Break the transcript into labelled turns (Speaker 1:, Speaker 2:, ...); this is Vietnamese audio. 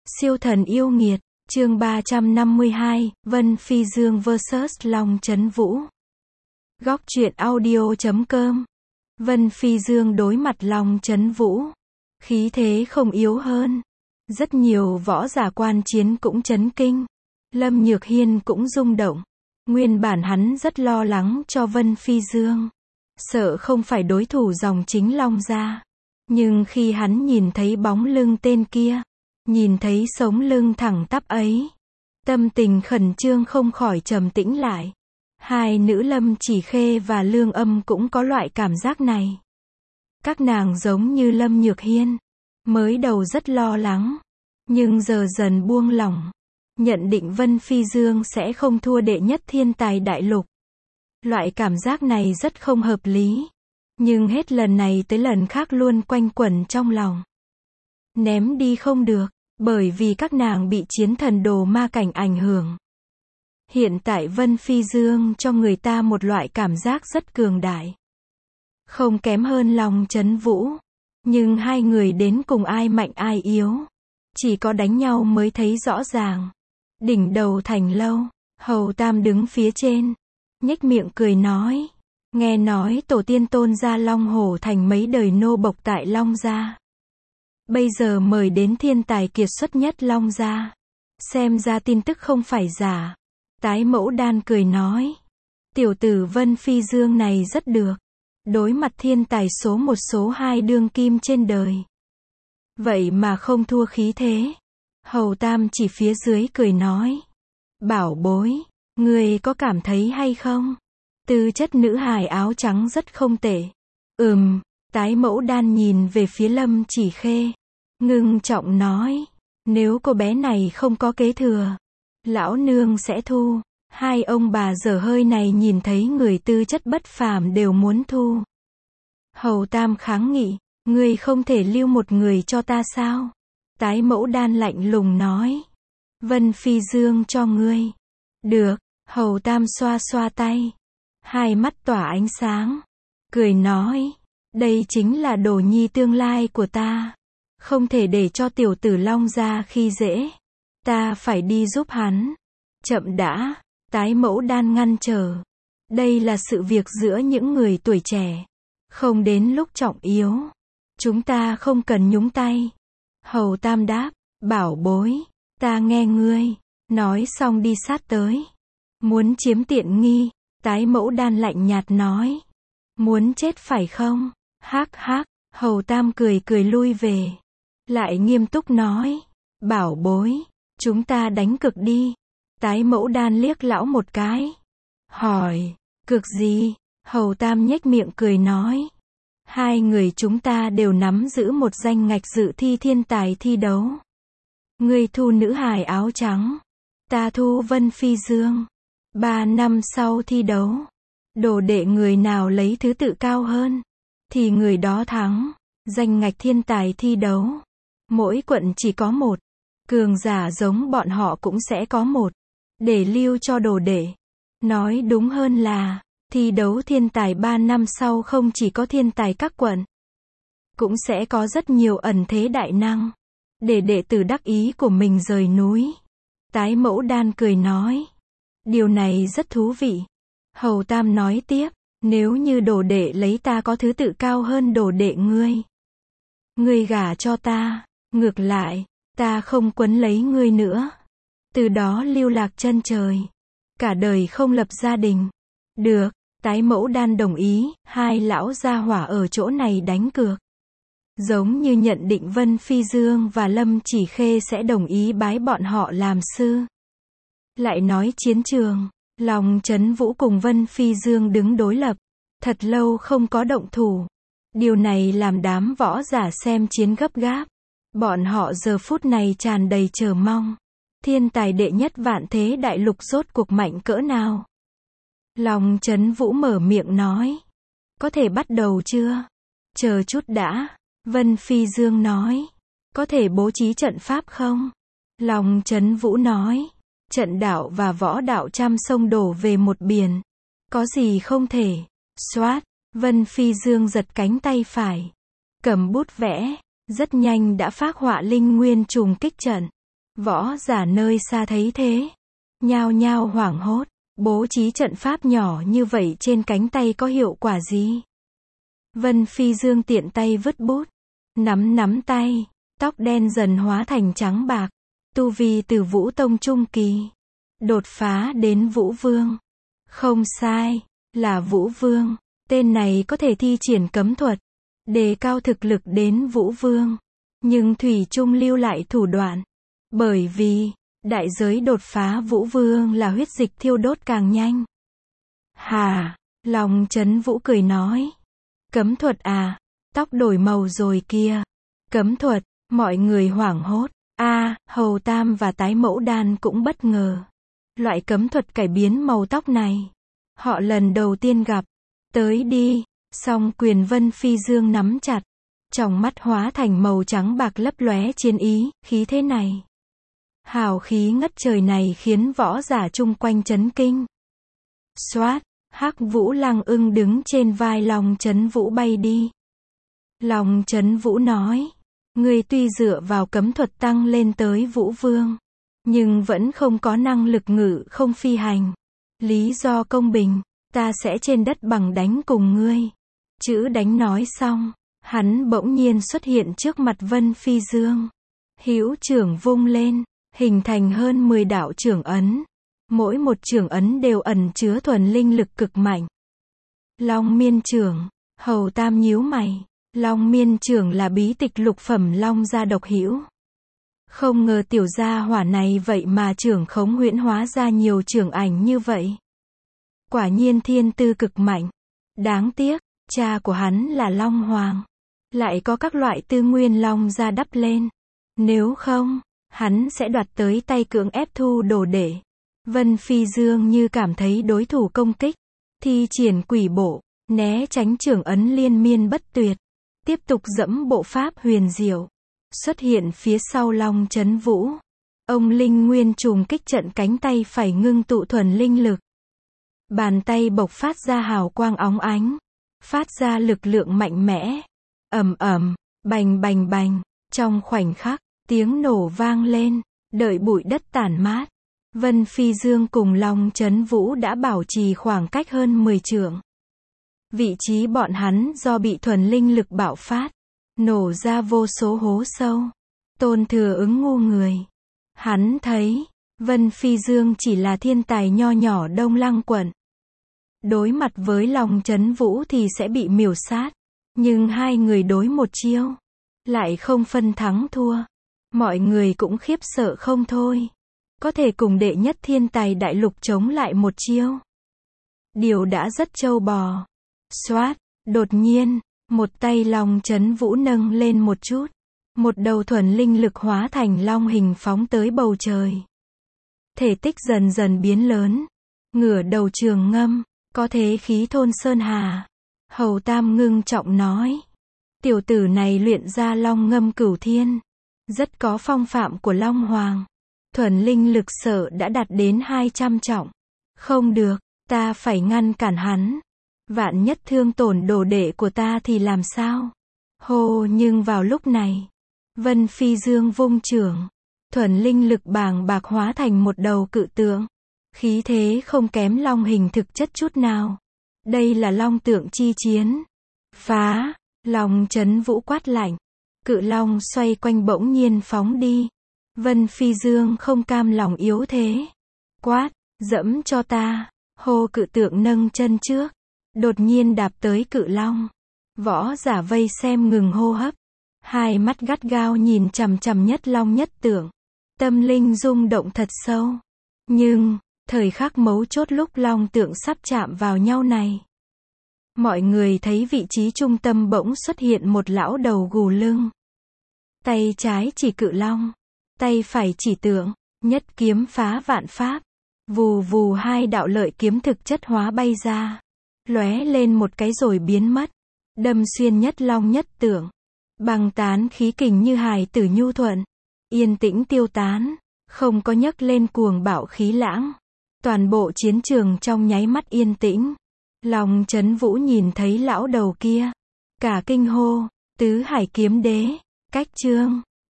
Speaker 1: Siêu thần yêu nghiệt, chương 352, Vân Phi Dương vs Long Chấn Vũ. Góc truyện audio.com. Vân Phi Dương đối mặt Long Chấn Vũ. Khí thế không yếu hơn. Rất nhiều võ giả quan chiến cũng chấn kinh. Lâm Nhược Hiên cũng rung động. Nguyên bản hắn rất lo lắng cho Vân Phi Dương. Sợ không phải đối thủ dòng chính Long gia. Nhưng khi hắn nhìn thấy bóng lưng tên kia, nhìn thấy sống lưng thẳng tắp ấy, tâm tình khẩn trương không khỏi trầm tĩnh lại. Hai nữ Lâm Chỉ Khê và Lương Âm cũng có loại cảm giác này. Các nàng giống như Lâm Nhược Hiên, mới đầu rất lo lắng, nhưng giờ dần buông lỏng, nhận định Vân Phi Dương sẽ không thua đệ nhất thiên tài đại lục. Loại cảm giác này rất không hợp lý, nhưng hết lần này tới lần khác luôn quanh quẩn trong lòng. Ném đi không được, bởi vì các nàng bị chiến thần đồ ma cảnh ảnh hưởng. Hiện tại Vân Phi Dương cho người ta một loại cảm giác rất cường đại. Không kém hơn Long Chấn Vũ. Nhưng hai người đến cùng ai mạnh ai yếu, chỉ có đánh nhau mới thấy rõ ràng. Đỉnh đầu Thành Lâu, Hầu Tam đứng phía trên, nhếch miệng cười nói. Nghe nói tổ tiên tôn gia Long Hổ Thành mấy đời nô bộc tại Long gia. Bây giờ mời đến thiên tài kiệt xuất nhất Long gia. Xem ra tin tức không phải giả. Tái Mẫu Đan cười nói. Tiểu tử Vân Phi Dương này rất được. Đối mặt thiên tài số 1 số 2 đương kim trên đời. Vậy mà không thua khí thế. Hầu Tam chỉ phía dưới cười nói. Bảo bối, người có cảm thấy hay không? Tư chất nữ hài áo trắng rất không tệ. Tái Mẫu Đan nhìn về phía Lâm Chỉ Khê, ngưng trọng nói. Nếu cô bé này không có kế thừa, lão nương sẽ thu. Hai ông bà dở hơi này nhìn thấy người tư chất bất phàm đều muốn thu. Hầu Tam kháng nghị. Ngươi không thể lưu một người cho ta sao? Tái Mẫu Đan lạnh lùng nói. Vân Phi Dương cho ngươi. Được. Hầu Tam xoa xoa tay, hai mắt tỏa ánh sáng, cười nói. Đây chính là đồ nhi tương lai của ta. Không thể để cho tiểu tử Long gia khi dễ. Ta phải đi giúp hắn. Chậm đã. Tái Mẫu Đan ngăn trở. Đây là sự việc giữa những người tuổi trẻ. Không đến lúc trọng yếu. Chúng ta không cần nhúng tay. Hầu Tam đáp. Bảo bối, ta nghe ngươi. Nói xong đi sát tới. Muốn chiếm tiện nghi. Tái Mẫu Đan lạnh nhạt nói. Muốn chết phải không? Hắc hắc. Hầu Tam cười cười lui về. Lại nghiêm túc nói. Bảo bối, chúng ta đánh cược đi. Tái Mẫu Đan liếc lão một cái. Hỏi, cược gì? Hầu Tam nhếch miệng cười nói. Hai người chúng ta đều nắm giữ một danh ngạch dự thi thiên tài thi đấu. Ngươi thu nữ hài áo trắng. Ta thu Vân Phi Dương. 3 năm sau thi đấu, đồ đệ người nào lấy thứ tự cao hơn, thì người đó thắng. Danh ngạch thiên tài thi đấu, mỗi quận chỉ có một. Cường giả giống bọn họ cũng sẽ có một. Để lưu cho đồ đệ. Nói đúng hơn là, thi đấu thiên tài 3 năm sau không chỉ có thiên tài các quận, cũng sẽ có rất nhiều ẩn thế đại năng. Để đệ tử đắc ý của mình rời núi. Tái Mẫu Đan cười nói. Điều này rất thú vị. Hầu Tam nói tiếp. Nếu như đồ đệ lấy ta có thứ tự cao hơn đồ đệ ngươi. Ngươi gả cho ta. Ngược lại, ta không quấn lấy ngươi nữa. Từ đó lưu lạc chân trời. Cả đời không lập gia đình. Được. Tái Mẫu Đan đồng ý. Hai lão gia hỏa ở chỗ này đánh cược. Giống như nhận định Vân Phi Dương và Lâm Chỉ Khê sẽ đồng ý bái bọn họ làm sư. Lại nói chiến trường, Long Chấn Vũ cùng Vân Phi Dương đứng đối lập. Thật lâu không có động thủ. Điều này làm đám võ giả xem chiến gấp gáp. Bọn họ giờ phút này tràn đầy chờ mong. Thiên tài đệ nhất vạn thế đại lục rốt cuộc mạnh cỡ nào? Long Chấn Vũ mở miệng nói. Có thể bắt đầu chưa? Chờ chút đã. Vân Phi Dương nói. Có thể bố trí trận pháp không? Long Chấn Vũ nói. Trận đạo và võ đạo trăm sông đổ về một biển. Có gì không thể? Xoát. Vân Phi Dương giật cánh tay phải. Cầm bút vẽ. Rất nhanh đã phác họa linh nguyên trùng kích trận. Võ giả nơi xa thấy thế, nhao nhao hoảng hốt, bố trí trận pháp nhỏ như vậy trên cánh tay có hiệu quả gì? Vân Phi Dương tiện tay vứt bút, nắm tay, tóc đen dần hóa thành trắng bạc, tu vi từ Vũ Tông trung kỳ, đột phá đến Vũ Vương. Không sai, là Vũ Vương, tên này có thể thi triển cấm thuật, đề cao thực lực đến Vũ Vương, nhưng thủy chung lưu lại thủ đoạn, bởi vì đại giới đột phá Vũ Vương là huyết dịch thiêu đốt càng nhanh. Hà, Long Chấn Vũ cười nói, cấm thuật à, tóc đổi màu rồi kia. Cấm thuật, mọi người hoảng hốt. Hầu Tam và Tái Mẫu Đan cũng bất ngờ. Loại cấm thuật cải biến màu tóc này, họ lần đầu tiên gặp. Tới đi, song quyền Vân Phi Dương nắm chặt, trong mắt hóa thành màu trắng bạc lấp lóe chiến ý, khí thế này. Hào khí ngất trời này khiến võ giả chung quanh chấn kinh. Xoát, Hắc Vũ Lăng Ưng đứng trên vai Long Chấn Vũ bay đi. Long Chấn Vũ nói, ngươi tuy dựa vào cấm thuật tăng lên tới Vũ Vương, nhưng vẫn không có năng lực ngự không phi hành. Lý do công bình, ta sẽ trên đất bằng đánh cùng ngươi. Chữ đánh nói xong, hắn bỗng nhiên xuất hiện trước mặt Vân Phi Dương. Hữu trưởng vung lên, hình thành hơn 10 đạo trưởng ấn. Mỗi một trưởng ấn đều ẩn chứa thuần linh lực cực mạnh. Long Miên Trưởng, Hầu Tam nhíu mày. Long Miên Trưởng là bí tịch lục phẩm long gia độc hữu. Không ngờ tiểu gia hỏa này vậy mà trưởng khống huyễn hóa ra nhiều trưởng ảnh như vậy. Quả nhiên thiên tư cực mạnh. Đáng tiếc, cha của hắn là Long Hoàng, lại có các loại tư nguyên long gia đắp lên. Nếu không, hắn sẽ đoạt tới tay cưỡng ép thu đồ đệ. Vân Phi Dương như cảm thấy đối thủ công kích, thi triển quỷ bộ, né tránh trưởng ấn liên miên bất tuyệt, tiếp tục dẫm bộ pháp huyền diệu, xuất hiện phía sau Long Chấn Vũ. Ông linh nguyên trùng kích trận cánh tay phải ngưng tụ thuần linh lực. Bàn tay bộc phát ra hào quang óng ánh, phát ra lực lượng mạnh mẽ. Ầm ầm, bành bành bành, trong khoảnh khắc, tiếng nổ vang lên, đợi bụi đất tản mát. Vân Phi Dương cùng Long Chấn Vũ đã bảo trì khoảng cách hơn 10 trượng. Vị trí bọn hắn do bị thuần linh lực bạo phát, nổ ra vô số hố sâu. Tôn Thừa Ứng ngu người. Hắn thấy, Vân Phi Dương chỉ là thiên tài nho nhỏ Đông Lăng quận. Đối mặt với Long Chấn Vũ thì sẽ bị miểu sát. Nhưng hai người đối một chiêu, lại không phân thắng thua. Mọi người cũng khiếp sợ không thôi. Có thể cùng đệ nhất thiên tài đại lục chống lại một chiêu. Điều đã rất trâu bò. Xoát, đột nhiên, một tay Long Chấn Vũ nâng lên một chút. Một đầu thuần linh lực hóa thành long hình phóng tới bầu trời. Thể tích dần dần biến lớn. Ngửa đầu trường ngâm, có thế khí thôn sơn hà. Hầu Tam ngưng trọng nói. Tiểu tử này luyện ra long ngâm cửu thiên. Rất có phong phạm của Long Hoàng. Thuần linh lực sợ đã đạt đến 200 trọng. Không được, ta phải ngăn cản hắn. Vạn nhất thương tổn đồ đệ của ta thì làm sao? Hô, nhưng vào lúc này, Vân Phi Dương vung trưởng, thuần linh lực bàng bạc hóa thành một đầu cự tượng. Khí thế không kém long hình thực chất chút nào. Đây là long tượng chi chiến. Phá, Long Chấn Vũ quát lạnh. Cự long xoay quanh bỗng nhiên phóng đi. Vân Phi Dương không cam lòng yếu thế. Quát, dẫm cho ta. Hô, cự tượng nâng chân trước, đột nhiên đạp tới cự long. Võ giả vây xem ngừng hô hấp. Hai mắt gắt gao nhìn chằm chằm nhất long nhất tượng. Tâm linh rung động thật sâu. Nhưng, thời khắc mấu chốt lúc long tượng sắp chạm vào nhau này, mọi người thấy vị trí trung tâm bỗng xuất hiện một lão đầu gù lưng. Tay trái chỉ cự long, tay phải chỉ tượng, nhất kiếm phá vạn pháp. Vù vù, hai đạo lợi kiếm thực chất hóa bay ra, lóe lên một cái rồi biến mất, đâm xuyên nhất long nhất tượng, băng tán khí kình như hài tử nhu thuận, yên tĩnh tiêu tán, không có nhấc lên cuồng bạo khí lãng. Toàn bộ chiến trường trong nháy mắt yên tĩnh. Long Chấn Vũ nhìn thấy lão đầu kia, cả kinh hô, Tứ Hải Kiếm Đế, cách chương.